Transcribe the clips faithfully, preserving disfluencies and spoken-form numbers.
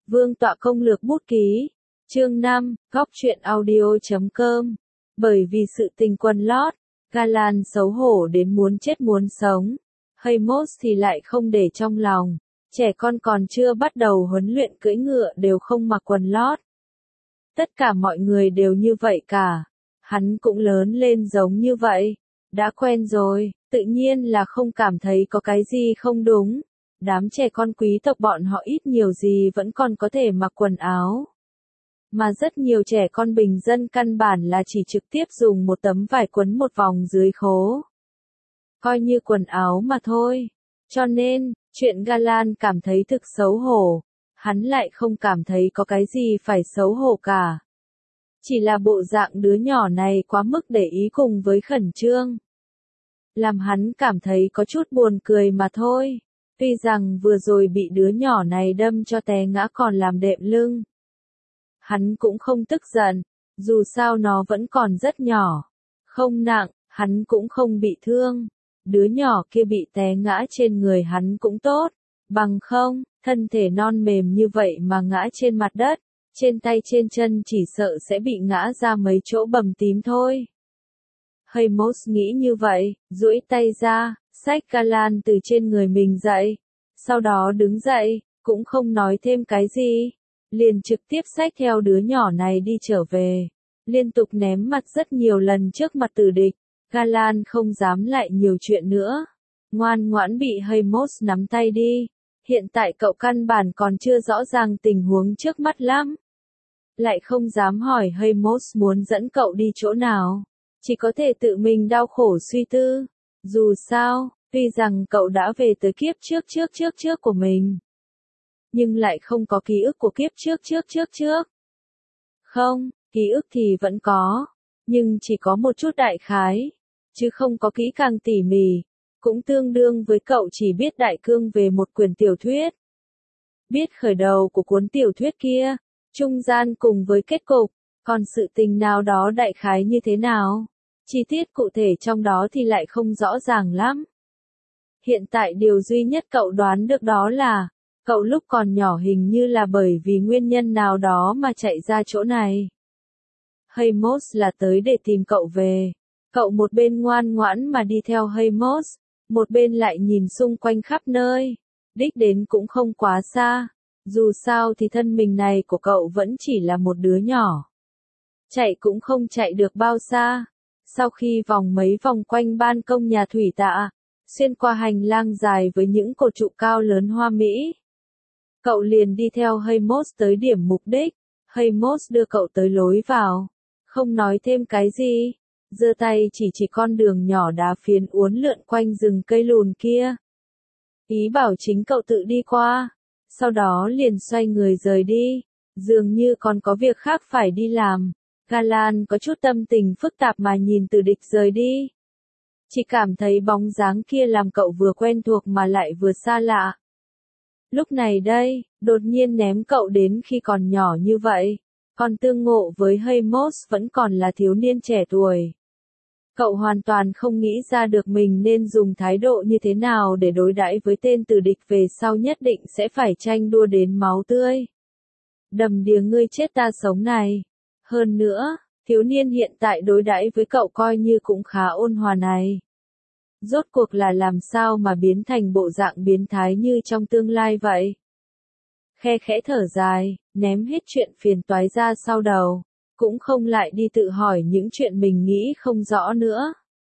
Vương tọa công lược bút ký. Chương năm, góc truyện audio chấm com. Bởi vì sự tình quần lót, Galan xấu hổ đến muốn chết muốn sống. Haymoss thì lại không để trong lòng. Trẻ con còn chưa bắt đầu huấn luyện cưỡi ngựa đều không mặc quần lót. Tất cả mọi người đều như vậy cả. Hắn cũng lớn lên giống như vậy. Đã quen rồi, tự nhiên là không cảm thấy có cái gì không đúng. Đám trẻ con quý tộc bọn họ ít nhiều gì vẫn còn có thể mặc quần áo. Mà rất nhiều trẻ con bình dân căn bản là chỉ trực tiếp dùng một tấm vải quấn một vòng dưới khố. Coi như quần áo mà thôi. Cho nên, chuyện Galan cảm thấy thực xấu hổ. Hắn lại không cảm thấy có cái gì phải xấu hổ cả. Chỉ là bộ dạng đứa nhỏ này quá mức để ý cùng với khẩn trương. Làm hắn cảm thấy có chút buồn cười mà thôi. Tuy rằng vừa rồi bị đứa nhỏ này đâm cho té ngã còn làm đệm lưng. Hắn cũng không tức giận, dù sao nó vẫn còn rất nhỏ. Không nặng, hắn cũng không bị thương. Đứa nhỏ kia bị té ngã trên người hắn cũng tốt. Bằng không, thân thể non mềm như vậy mà ngã trên mặt đất, trên tay trên chân chỉ sợ sẽ bị ngã ra mấy chỗ bầm tím thôi. Haymoss nghĩ như vậy, duỗi tay ra, xách Galan từ trên người mình dậy. Sau đó đứng dậy, cũng không nói thêm cái gì. Liền trực tiếp xách theo đứa nhỏ này đi trở về. Liên tục ném mặt rất nhiều lần trước mặt tử địch. Galan không dám lại nhiều chuyện nữa. Ngoan ngoãn bị Haymoss nắm tay đi. Hiện tại cậu căn bản còn chưa rõ ràng tình huống trước mắt lắm. Lại không dám hỏi Haymoss muốn dẫn cậu đi chỗ nào. Chỉ có thể tự mình đau khổ suy tư. Dù sao, tuy rằng cậu đã về tới kiếp trước trước trước trước của mình. Nhưng lại không có ký ức của kiếp trước trước trước trước. Không, ký ức thì vẫn có. Nhưng chỉ có một chút đại khái. Chứ không có kỹ càng tỉ mỉ. Cũng tương đương với cậu chỉ biết đại cương về một quyển tiểu thuyết. Biết khởi đầu của cuốn tiểu thuyết kia. Trung gian cùng với kết cục. Còn sự tình nào đó đại khái như thế nào? Chi tiết cụ thể trong đó thì lại không rõ ràng lắm. Hiện tại điều duy nhất cậu đoán được đó là, cậu lúc còn nhỏ hình như là bởi vì nguyên nhân nào đó mà chạy ra chỗ này. Haymoss là tới để tìm cậu về. Cậu một bên ngoan ngoãn mà đi theo Haymoss, một bên lại nhìn xung quanh khắp nơi. Đích đến cũng không quá xa. Dù sao thì thân mình này của cậu vẫn chỉ là một đứa nhỏ. Chạy cũng không chạy được bao xa. Sau khi vòng mấy vòng quanh ban công nhà thủy tạ, xuyên qua hành lang dài với những cột trụ cao lớn hoa mỹ, cậu liền đi theo Haymoss tới điểm mục đích. Haymoss đưa cậu tới lối vào, không nói thêm cái gì, giơ tay chỉ chỉ con đường nhỏ đá phiến uốn lượn quanh rừng cây lùn kia. Ý bảo chính cậu tự đi qua, sau đó liền xoay người rời đi, dường như còn có việc khác phải đi làm. Galan có chút tâm tình phức tạp mà nhìn Tử Địch rời đi. Chỉ cảm thấy bóng dáng kia làm cậu vừa quen thuộc mà lại vừa xa lạ. Lúc này đây, đột nhiên ném cậu đến khi còn nhỏ như vậy, còn tương ngộ với Haymoss vẫn còn là thiếu niên trẻ tuổi. Cậu hoàn toàn không nghĩ ra được mình nên dùng thái độ như thế nào để đối đãi với tên Tử Địch về sau nhất định sẽ phải tranh đua đến máu tươi. Đầm đìa ngươi chết ta sống này. Hơn nữa, thiếu niên hiện tại đối đãi với cậu coi như cũng khá ôn hòa này. Rốt cuộc là làm sao mà biến thành bộ dạng biến thái như trong tương lai vậy? Khe khẽ thở dài, ném hết chuyện phiền toái ra sau đầu, cũng không lại đi tự hỏi những chuyện mình nghĩ không rõ nữa.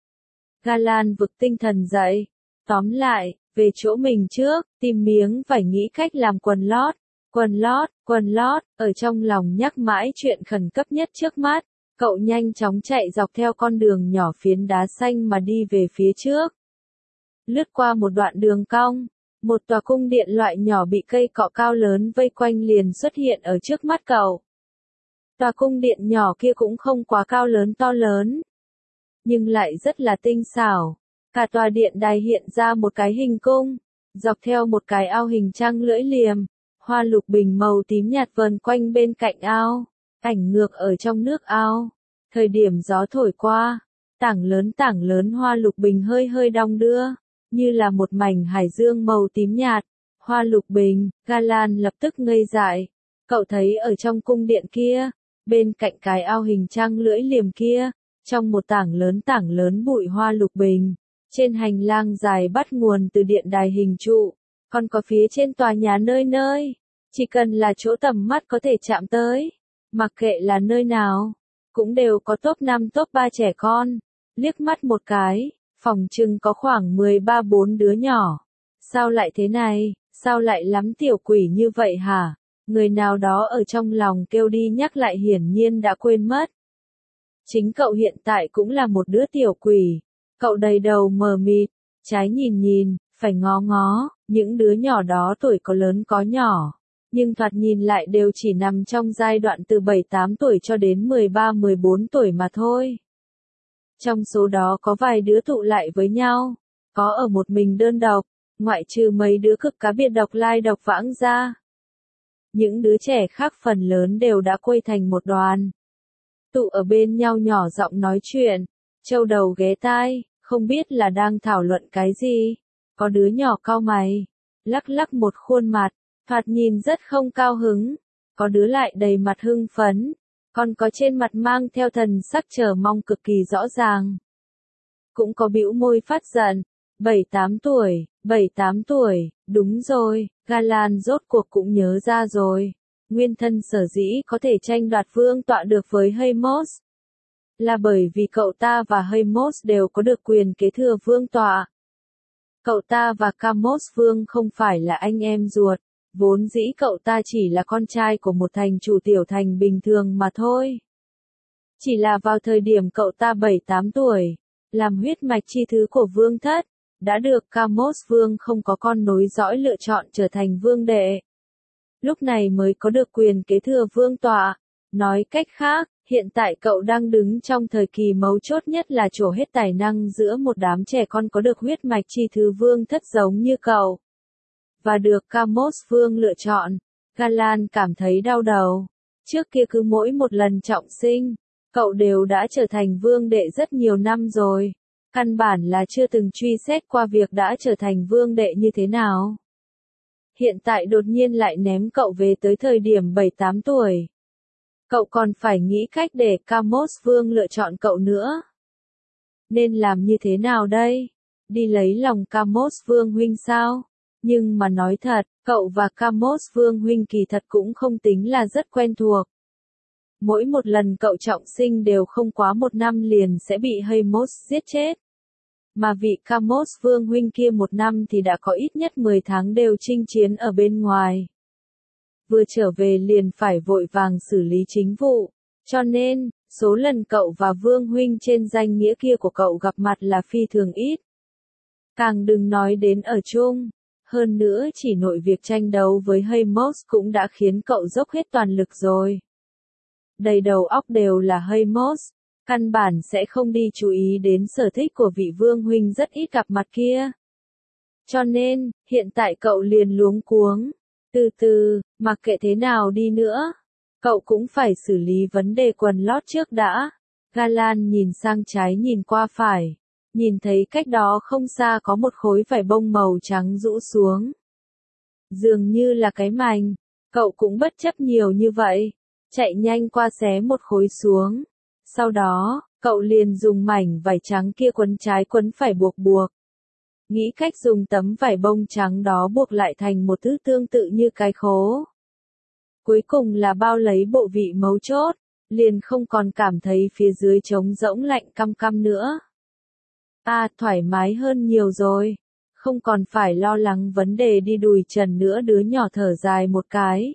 Galan vực tinh thần dậy, tóm lại, về chỗ mình trước, tìm miếng vải nghĩ cách làm quần lót. Quần lót, quần lót, ở trong lòng nhắc mãi chuyện khẩn cấp nhất trước mắt, cậu nhanh chóng chạy dọc theo con đường nhỏ phiến đá xanh mà đi về phía trước. Lướt qua một đoạn đường cong, một tòa cung điện loại nhỏ bị cây cọ cao lớn vây quanh liền xuất hiện ở trước mắt cậu. Tòa cung điện nhỏ kia cũng không quá cao lớn to lớn, nhưng lại rất là tinh xảo. Cả tòa điện đài hiện ra một cái hình cung, dọc theo một cái ao hình trăng lưỡi liềm. Hoa lục bình màu tím nhạt vờn quanh bên cạnh ao, ảnh ngược ở trong nước ao. Thời điểm gió thổi qua, tảng lớn tảng lớn hoa lục bình hơi hơi đong đưa, như là một mảnh hải dương màu tím nhạt. Hoa lục bình, Galan lập tức ngây dại, Cậu thấy ở trong cung điện kia, bên cạnh cái ao hình trăng lưỡi liềm kia, trong một tảng lớn tảng lớn bụi hoa lục bình, trên hành lang dài bắt nguồn từ điện đài hình trụ, còn có phía trên tòa nhà nơi nơi, chỉ cần là chỗ tầm mắt có thể chạm tới, mặc kệ là nơi nào, cũng đều có top năm top ba trẻ con, liếc mắt một cái, phòng chừng có khoảng mười ba bốn đứa nhỏ. Sao lại thế này, sao lại lắm tiểu quỷ như vậy hả? Người nào đó ở trong lòng kêu đi nhắc lại hiển nhiên đã quên mất. Chính cậu hiện tại cũng là một đứa tiểu quỷ, cậu đầy đầu mờ mịt, trái nhìn nhìn, phải ngó ngó, những đứa nhỏ đó tuổi có lớn có nhỏ, nhưng thoạt nhìn lại đều chỉ nằm trong giai đoạn từ bảy tám tuổi cho đến mười ba mười bốn tuổi mà thôi. Trong số đó có vài đứa tụ lại với nhau, có ở một mình đơn độc, ngoại trừ mấy đứa cực cá biệt độc lai độc vãng ra. Những đứa trẻ khác phần lớn đều đã quây thành một đoàn. Tụ ở bên nhau nhỏ giọng nói chuyện, châu đầu ghé tai, không biết là đang thảo luận cái gì. Có đứa nhỏ cau mày, lắc lắc một khuôn mặt, thoạt nhìn rất không cao hứng. Có đứa lại đầy mặt hưng phấn, còn có trên mặt mang theo thần sắc chờ mong cực kỳ rõ ràng. Cũng có bĩu môi phát giận, bảy tám tuổi, bảy tám tuổi, đúng rồi, Galan rốt cuộc cũng nhớ ra rồi. Nguyên thân sở dĩ có thể tranh đoạt vương tọa được với Hamos, là bởi vì cậu ta và Hamos đều có được quyền kế thừa vương tọa. Cậu ta và Kamos vương không phải là anh em ruột, vốn dĩ cậu ta chỉ là con trai của một thành chủ tiểu thành bình thường mà thôi. Chỉ là vào thời điểm cậu ta bảy tám tuổi, làm huyết mạch chi thứ của vương thất, đã được Kamos vương không có con nối dõi lựa chọn trở thành vương đệ. Lúc này mới có được quyền kế thừa vương tọa. Nói cách khác, hiện tại cậu đang đứng trong thời kỳ mấu chốt nhất là trổ hết tài năng giữa một đám trẻ con có được huyết mạch chi thứ vương thất giống như cậu. Và được Kamos vương lựa chọn, Galan cảm thấy đau đầu. Trước kia cứ mỗi một lần trọng sinh, cậu đều đã trở thành vương đệ rất nhiều năm rồi. Căn bản là chưa từng truy xét qua việc đã trở thành vương đệ như thế nào. Hiện tại đột nhiên lại ném cậu về tới thời điểm bảy tám tuổi. Cậu còn phải nghĩ cách để Kamos vương lựa chọn cậu nữa. Nên làm như thế nào đây? Đi lấy lòng Kamos vương huynh sao? Nhưng mà nói thật, cậu và Kamos vương huynh kỳ thật cũng không tính là rất quen thuộc. Mỗi một lần cậu trọng sinh đều không quá một năm liền sẽ bị Hamos giết chết. Mà vị Kamos vương huynh kia một năm thì đã có ít nhất mười tháng đều chinh chiến ở bên ngoài. Vừa trở về liền phải vội vàng xử lý chính vụ. Cho nên, số lần cậu và vương huynh trên danh nghĩa kia của cậu gặp mặt là phi thường ít. Càng đừng nói đến ở chung. Hơn nữa chỉ nội việc tranh đấu với Hamos cũng đã khiến cậu dốc hết toàn lực rồi. Đầy đầu óc đều là Hamos, căn bản sẽ không đi chú ý đến sở thích của vị vương huynh rất ít gặp mặt kia. Cho nên, hiện tại cậu liền luống cuống. Từ từ, mặc kệ thế nào đi nữa, cậu cũng phải xử lý vấn đề quần lót trước đã. Galan nhìn sang trái nhìn qua phải, nhìn thấy cách đó không xa có một khối vải bông màu trắng rũ xuống. Dường như là cái mành, cậu cũng bất chấp nhiều như vậy, chạy nhanh qua xé một khối xuống. Sau đó, cậu liền dùng mảnh vải trắng kia quấn trái quấn phải buộc buộc. Nghĩ cách dùng tấm vải bông trắng đó buộc lại thành một thứ tương tự như cái khố. Cuối cùng là bao lấy bộ vị mấu chốt, liền không còn cảm thấy phía dưới trống rỗng lạnh căm căm nữa. À, thoải mái hơn nhiều rồi. Không còn phải lo lắng vấn đề đi đùi trần nữa, đứa nhỏ thở dài một cái.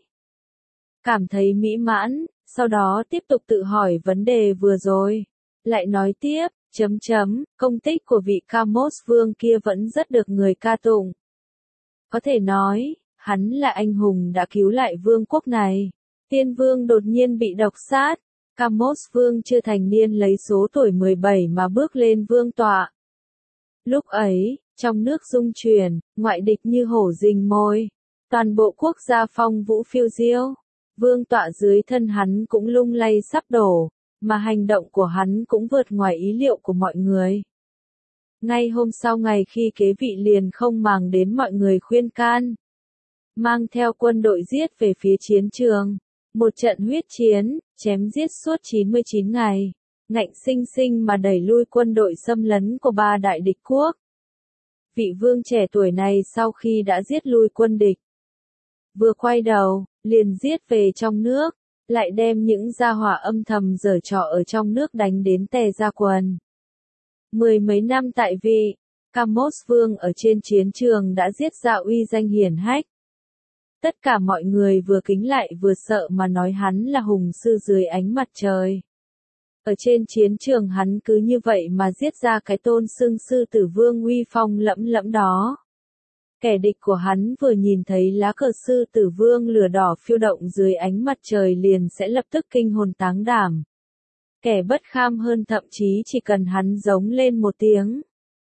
Cảm thấy mỹ mãn, sau đó tiếp tục tự hỏi vấn đề vừa rồi. Lại nói tiếp, chấm chấm, công tích của vị Kamos vương kia vẫn rất được người ca tụng. Có thể nói, hắn là anh hùng đã cứu lại vương quốc này. Tiên vương đột nhiên bị độc sát. Kamos vương chưa thành niên lấy số tuổi mười bảy mà bước lên vương tọa. Lúc ấy, trong nước rung chuyển, ngoại địch như hổ rình mồi. Toàn bộ quốc gia phong vũ phiêu diêu. Vương tọa dưới thân hắn cũng lung lay sắp đổ, mà hành động của hắn cũng vượt ngoài ý liệu của mọi người. Ngay hôm sau ngày khi kế vị liền không màng đến mọi người khuyên can. Mang theo quân đội giết về phía chiến trường, Một trận huyết chiến, chém giết suốt chín mươi chín ngày, ngạnh sinh sinh mà đẩy lui quân đội xâm lấn của ba đại địch quốc. Vị vương trẻ tuổi này sau khi đã giết lui quân địch, vừa quay đầu, liền giết về trong nước, lại đem những gia hỏa âm thầm giở trò ở trong nước đánh đến tè ra quần. Mười mấy năm tại vị, Kamos vương ở trên chiến trường đã giết ra uy danh hiển hách. Tất cả mọi người vừa kính lại vừa sợ mà nói hắn là hùng sư dưới ánh mặt trời. Ở trên chiến trường hắn cứ như vậy mà giết ra cái tôn xưng sư tử vương uy phong lẫm lẫm đó. Kẻ địch của hắn vừa nhìn thấy lá cờ sư tử vương lửa đỏ phiêu động dưới ánh mặt trời liền sẽ lập tức kinh hồn táng đảm. Kẻ bất kham hơn thậm chí chỉ cần hắn giống lên một tiếng,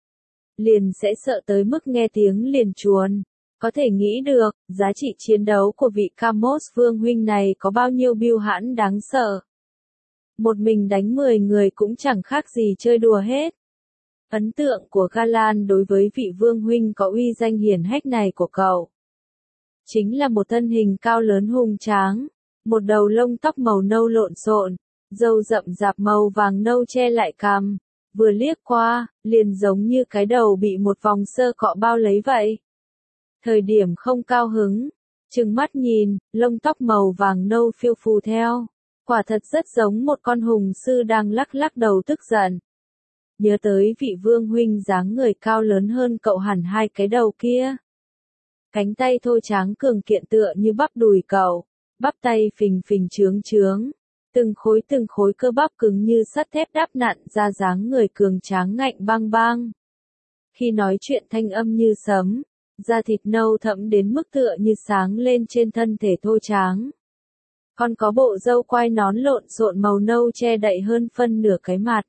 liền sẽ sợ tới mức nghe tiếng liền chuồn. Có thể nghĩ được, giá trị chiến đấu của vị Kamos vương huynh này có bao nhiêu bưu hãn đáng sợ. Một mình đánh mười người cũng chẳng khác gì chơi đùa hết. Ấn tượng của Galan đối với vị vương huynh có uy danh hiển hách này của cậu chính là một thân hình cao lớn hùng tráng, một đầu lông tóc màu nâu lộn xộn, râu rậm rạp màu vàng nâu che lại cằm, vừa liếc qua, liền giống như cái đầu bị một vòng sơ cọ bao lấy vậy. Thời điểm không cao hứng, trừng mắt nhìn, lông tóc màu vàng nâu phiêu phù theo, quả thật rất giống một con hùng sư đang lắc lắc đầu tức giận. Nhớ tới vị vương huynh dáng người cao lớn hơn cậu hẳn hai cái đầu kia. Cánh tay thô tráng cường kiện tựa như bắp đùi cậu, bắp tay phình phình trướng trướng, từng khối từng khối cơ bắp cứng như sắt thép đắp nặn ra dáng người cường tráng ngạnh băng băng. Khi nói chuyện thanh âm như sấm, da thịt nâu thẫm đến mức tựa như sáng lên trên thân thể thô tráng. Còn có bộ râu quai nón lộn xộn màu nâu che đậy hơn phân nửa cái mặt.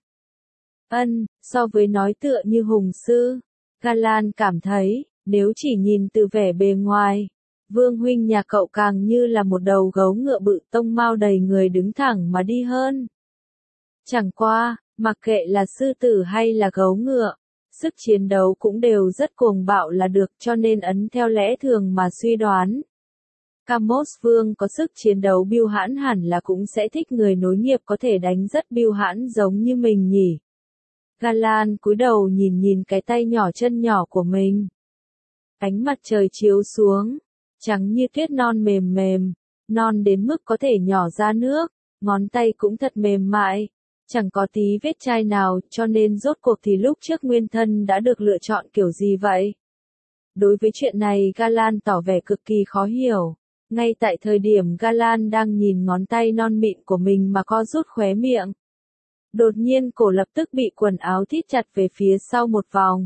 Ân, so với nói tựa như hùng sư, Galan cảm thấy, nếu chỉ nhìn từ vẻ bề ngoài, vương huynh nhà cậu càng như là một đầu gấu ngựa bự tông mao đầy người đứng thẳng mà đi hơn. Chẳng qua, mặc kệ là sư tử hay là gấu ngựa, sức chiến đấu cũng đều rất cuồng bạo là được cho nên ấn theo lẽ thường mà suy đoán. Kamos vương có sức chiến đấu bưu hãn hẳn là cũng sẽ thích người nối nghiệp có thể đánh rất bưu hãn giống như mình nhỉ. Galan cúi đầu nhìn nhìn cái tay nhỏ chân nhỏ của mình. Ánh mặt trời chiếu xuống, trắng như tuyết non mềm mềm, non đến mức có thể nhỏ ra nước, ngón tay cũng thật mềm mại, chẳng có tí vết chai nào cho nên rốt cuộc thì lúc trước nguyên thân đã được lựa chọn kiểu gì vậy? Đối với chuyện này Galan tỏ vẻ cực kỳ khó hiểu. Ngay tại thời điểm Galan đang nhìn ngón tay non mịn của mình mà co rút khóe miệng. Đột nhiên cổ lập tức bị quần áo thít chặt về phía sau một vòng.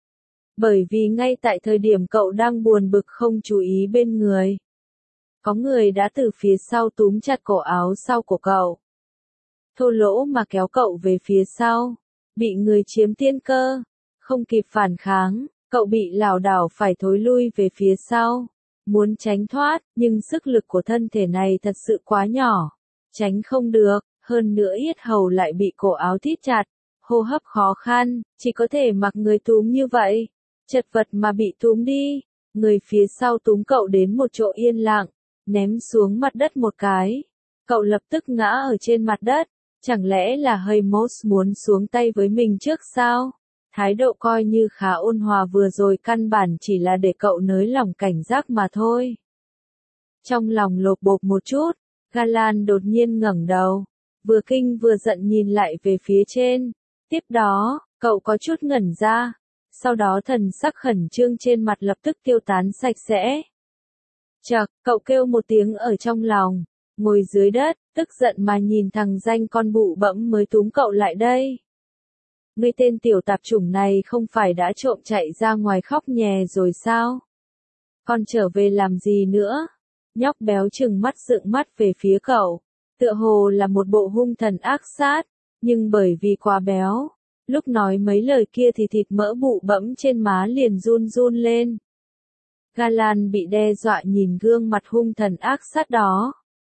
Bởi vì ngay tại thời điểm cậu đang buồn bực không chú ý bên người, có người đã từ phía sau túm chặt cổ áo sau của cậu. Thô lỗ mà kéo cậu về phía sau, bị người chiếm tiên cơ, không kịp phản kháng, cậu bị lảo đảo phải thối lui về phía sau. Muốn tránh thoát, nhưng sức lực của thân thể này thật sự quá nhỏ, tránh không được, hơn nữa yết hầu lại bị cổ áo thít chặt, hô hấp khó khăn, chỉ có thể mặc người túm như vậy, chật vật mà bị túm đi, người phía sau túm cậu đến một chỗ yên lặng, ném xuống mặt đất một cái, cậu lập tức ngã ở trên mặt đất, chẳng lẽ là Hamos muốn xuống tay với mình trước sao? Thái độ coi như khá ôn hòa vừa rồi căn bản chỉ là để cậu nới lỏng cảnh giác mà thôi. Trong lòng lột bột một chút, Galan đột nhiên ngẩng đầu, vừa kinh vừa giận nhìn lại về phía trên. Tiếp đó, cậu có chút ngẩn ra, sau đó thần sắc khẩn trương trên mặt lập tức tiêu tán sạch sẽ. Chậc, cậu kêu một tiếng ở trong lòng, ngồi dưới đất, tức giận mà nhìn thằng danh con bụ bẫm mới túm cậu lại đây. Ngươi tên tiểu tạp chủng này không phải đã trộm chạy ra ngoài khóc nhè rồi sao? Còn trở về làm gì nữa? Nhóc béo trừng mắt dựng mắt về phía cậu, tựa hồ là một bộ hung thần ác sát, nhưng bởi vì quá béo, lúc nói mấy lời kia thì thịt mỡ bụ bẫm trên má liền run run lên. Galan bị đe dọa nhìn gương mặt hung thần ác sát đó,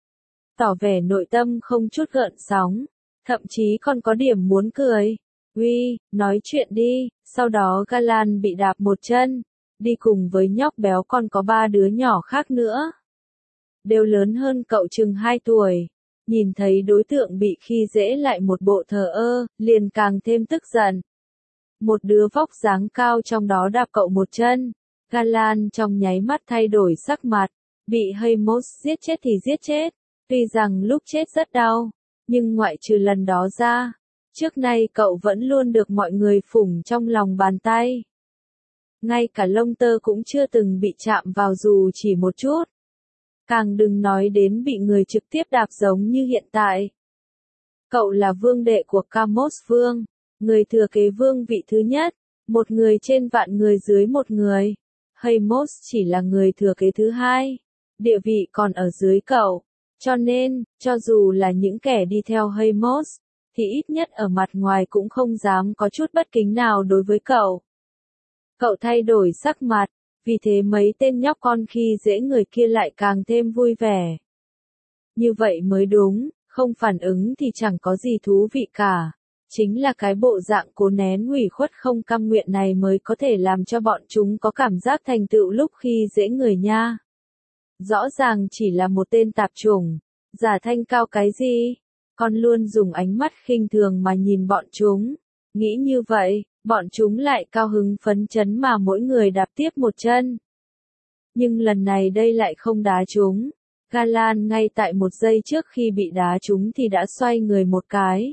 tỏ vẻ nội tâm không chút gợn sóng, thậm chí còn có điểm muốn cười. Uy, nói chuyện đi, sau đó Galan bị đạp một chân, đi cùng với nhóc béo còn có ba đứa nhỏ khác nữa. đều lớn hơn cậu chừng hai tuổi. Nhìn thấy đối tượng bị khi dễ lại một bộ thờ ơ, liền càng thêm tức giận. Một đứa vóc dáng cao trong đó đạp cậu một chân. Galan trong nháy mắt thay đổi sắc mặt, bị Hamos giết chết thì giết chết. Tuy rằng lúc chết rất đau, nhưng ngoại trừ lần đó ra, trước nay cậu vẫn luôn được mọi người phủng trong lòng bàn tay. Ngay cả lông tơ cũng chưa từng bị chạm vào dù chỉ một chút. Càng đừng nói đến bị người trực tiếp đạp giống như hiện tại. Cậu là vương đệ của Kamos vương, người thừa kế vương vị thứ nhất, một người trên vạn người dưới một người. Hamos chỉ là người thừa kế thứ hai, địa vị còn ở dưới cậu. Cho nên, cho dù là những kẻ đi theo Hamos, thì ít nhất ở mặt ngoài cũng không dám có chút bất kính nào đối với cậu. Cậu thay đổi sắc mặt, vì thế mấy tên nhóc con khi dễ người kia lại càng thêm vui vẻ. Như vậy mới đúng, không phản ứng thì chẳng có gì thú vị cả. Chính là cái bộ dạng cố nén ủy khuất không cam nguyện này mới có thể làm cho bọn chúng có cảm giác thành tựu lúc khi dễ người nha. Rõ ràng chỉ là một tên tạp chủng, giả thanh cao cái gì, con luôn dùng ánh mắt khinh thường mà nhìn bọn chúng. Nghĩ như vậy, bọn chúng lại cao hứng phấn chấn mà mỗi người đạp tiếp một chân. Nhưng lần này đây lại không đá chúng. Galan ngay tại một giây trước khi bị đá chúng thì đã xoay người một cái.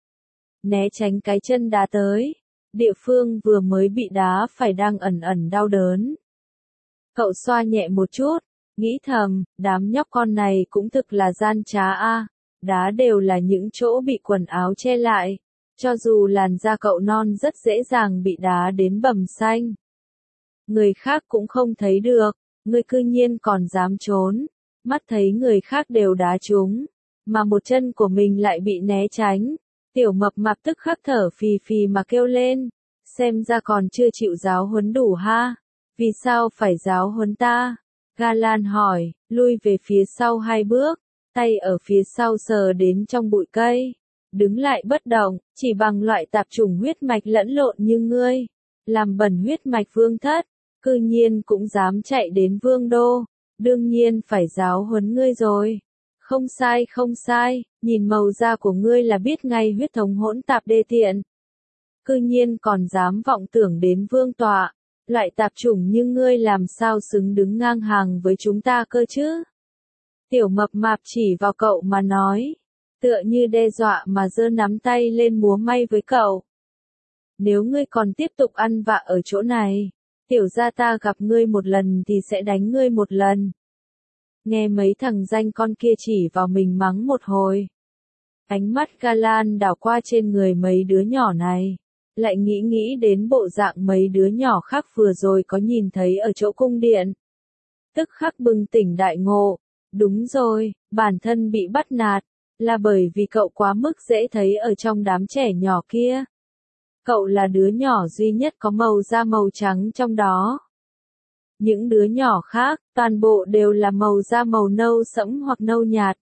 Né tránh cái chân đá tới. Địa phương vừa mới bị đá phải đang ẩn ẩn đau đớn. Cậu xoa nhẹ một chút, nghĩ thầm, đám nhóc con này cũng thực là gian trá a. Đá đều là những chỗ bị quần áo che lại. Cho dù làn da cậu non rất dễ dàng bị đá đến bầm xanh. Người khác cũng không thấy được, ngươi cư nhiên còn dám trốn. Mắt thấy người khác đều đá chúng, mà một chân của mình lại bị né tránh. Tiểu mập mạp tức khắc thở phì phì mà kêu lên, xem ra còn chưa chịu giáo huấn đủ ha. Vì sao phải giáo huấn ta? Galan hỏi, lui về phía sau hai bước, tay ở phía sau sờ đến trong bụi cây. Đứng lại bất động, chỉ bằng loại tạp chủng huyết mạch lẫn lộn như ngươi. Làm bẩn huyết mạch vương thất, cư nhiên cũng dám chạy đến vương đô. Đương nhiên phải giáo huấn ngươi rồi. Không sai không sai, nhìn màu da của ngươi là biết ngay huyết thống hỗn tạp đê tiện. Cư nhiên còn dám vọng tưởng đến vương tọa. Loại tạp chủng như ngươi làm sao xứng đứng ngang hàng với chúng ta cơ chứ? Tiểu mập mạp chỉ vào cậu mà nói. Tựa như đe dọa mà giơ nắm tay lên múa may với cậu. Nếu ngươi còn tiếp tục ăn vạ ở chỗ này, tiểu gia ta gặp ngươi một lần thì sẽ đánh ngươi một lần. Nghe mấy thằng danh con kia chỉ vào mình mắng một hồi. Ánh mắt Galan đảo qua trên người mấy đứa nhỏ này. Lại nghĩ nghĩ đến bộ dạng mấy đứa nhỏ khác vừa rồi có nhìn thấy ở chỗ cung điện. Tức khắc bừng tỉnh đại ngộ. Đúng rồi, bản thân bị bắt nạt. Là bởi vì cậu quá mức dễ thấy ở trong đám trẻ nhỏ kia. Cậu là đứa nhỏ duy nhất có màu da màu trắng trong đó. Những đứa nhỏ khác, toàn bộ đều là màu da màu nâu sẫm hoặc nâu nhạt.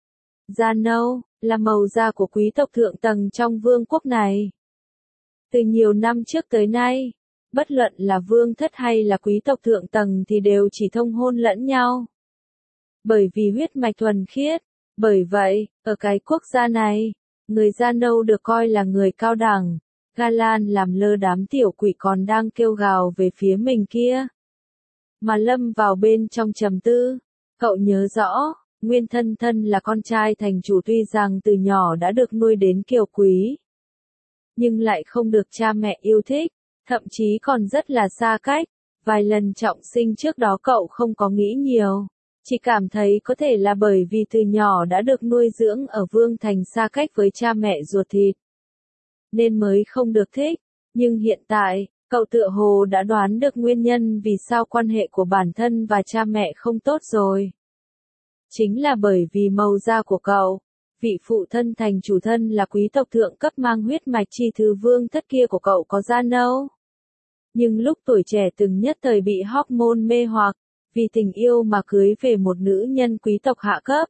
Da nâu, là màu da của quý tộc thượng tầng trong vương quốc này. Từ nhiều năm trước tới nay, bất luận là vương thất hay là quý tộc thượng tầng thì đều chỉ thông hôn lẫn nhau. Bởi vì huyết mạch thuần khiết. Bởi vậy, ở cái quốc gia này, người da nâu được coi là người cao đẳng. Galan làm lơ đám tiểu quỷ còn đang kêu gào về phía mình kia. Mà lâm vào bên trong trầm tư. Cậu nhớ rõ, nguyên thân thân là con trai thành chủ tuy rằng từ nhỏ đã được nuôi đến kiều quý. Nhưng lại không được cha mẹ yêu thích, thậm chí còn rất là xa cách. Vài lần trọng sinh trước đó cậu không có nghĩ nhiều. Chỉ cảm thấy có thể là bởi vì từ nhỏ đã được nuôi dưỡng ở vương thành xa cách với cha mẹ ruột thịt. Nên mới không được thích. Nhưng hiện tại, cậu tựa hồ đã đoán được nguyên nhân vì sao quan hệ của bản thân và cha mẹ không tốt rồi. Chính là bởi vì màu da của cậu. Vị phụ thân thành chủ thân là quý tộc thượng cấp mang huyết mạch chi thứ vương thất kia của cậu có da nâu. Nhưng lúc tuổi trẻ từng nhất thời bị hormone mê hoặc. Vì tình yêu mà cưới về một nữ nhân quý tộc hạ cấp.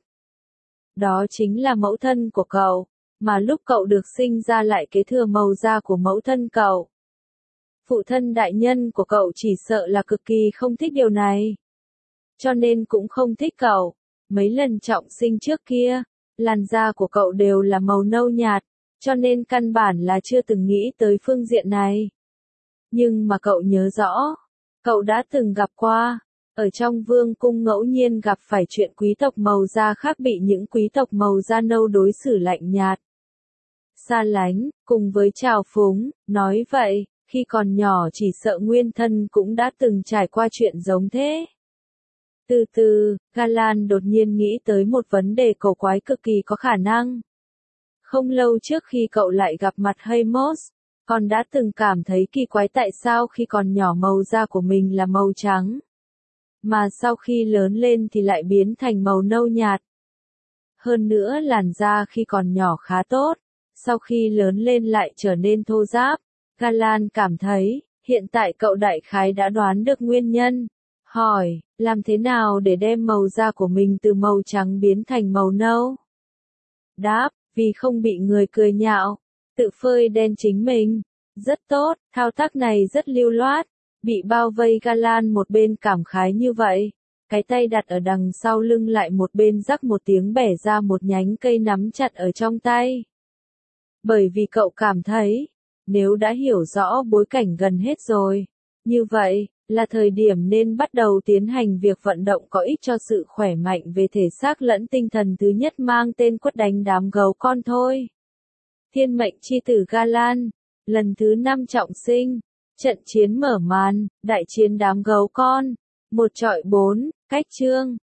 Đó chính là mẫu thân của cậu, mà lúc cậu được sinh ra lại kế thừa màu da của mẫu thân cậu. Phụ thân đại nhân của cậu chỉ sợ là cực kỳ không thích điều này. Cho nên cũng không thích cậu, Mấy lần trọng sinh trước kia, làn da của cậu đều là màu nâu nhạt, cho nên căn bản là chưa từng nghĩ tới phương diện này. Nhưng mà cậu nhớ rõ, cậu đã từng gặp qua, ở trong vương cung ngẫu nhiên gặp phải chuyện quý tộc màu da khác bị những quý tộc màu da nâu đối xử lạnh nhạt, xa lánh, cùng với trào phúng. Nói vậy, khi còn nhỏ chỉ sợ nguyên thân cũng đã từng trải qua chuyện giống thế. Từ từ, Galan đột nhiên nghĩ tới một vấn đề cổ quái cực kỳ có khả năng. Không lâu trước khi cậu lại gặp mặt Hamos, con đã từng cảm thấy kỳ quái tại sao khi còn nhỏ màu da của mình là màu trắng, mà sau khi lớn lên thì lại biến thành màu nâu nhạt. Hơn nữa làn da khi còn nhỏ khá tốt, sau khi lớn lên lại trở nên thô ráp. Galan cảm thấy, hiện tại cậu đại khái đã đoán được nguyên nhân. Hỏi, làm thế nào để đem màu da của mình từ màu trắng biến thành màu nâu? Đáp, vì không bị người cười nhạo, tự phơi đen chính mình. Rất tốt, thao tác này rất lưu loát. Bị bao vây Galan một bên cảm khái như vậy, cái tay đặt ở đằng sau lưng lại một bên rắc một tiếng bẻ ra một nhánh cây nắm chặt ở trong tay. Bởi vì cậu cảm thấy, nếu đã hiểu rõ bối cảnh gần hết rồi, như vậy, là thời điểm nên bắt đầu tiến hành việc vận động có ích cho sự khỏe mạnh về thể xác lẫn tinh thần thứ nhất mang tên quất đánh đám gấu con thôi. Thiên mệnh chi tử Galan, lần thứ năm trọng sinh, trận chiến mở màn, đại chiến đám gấu con, một trọi bốn, cách chương.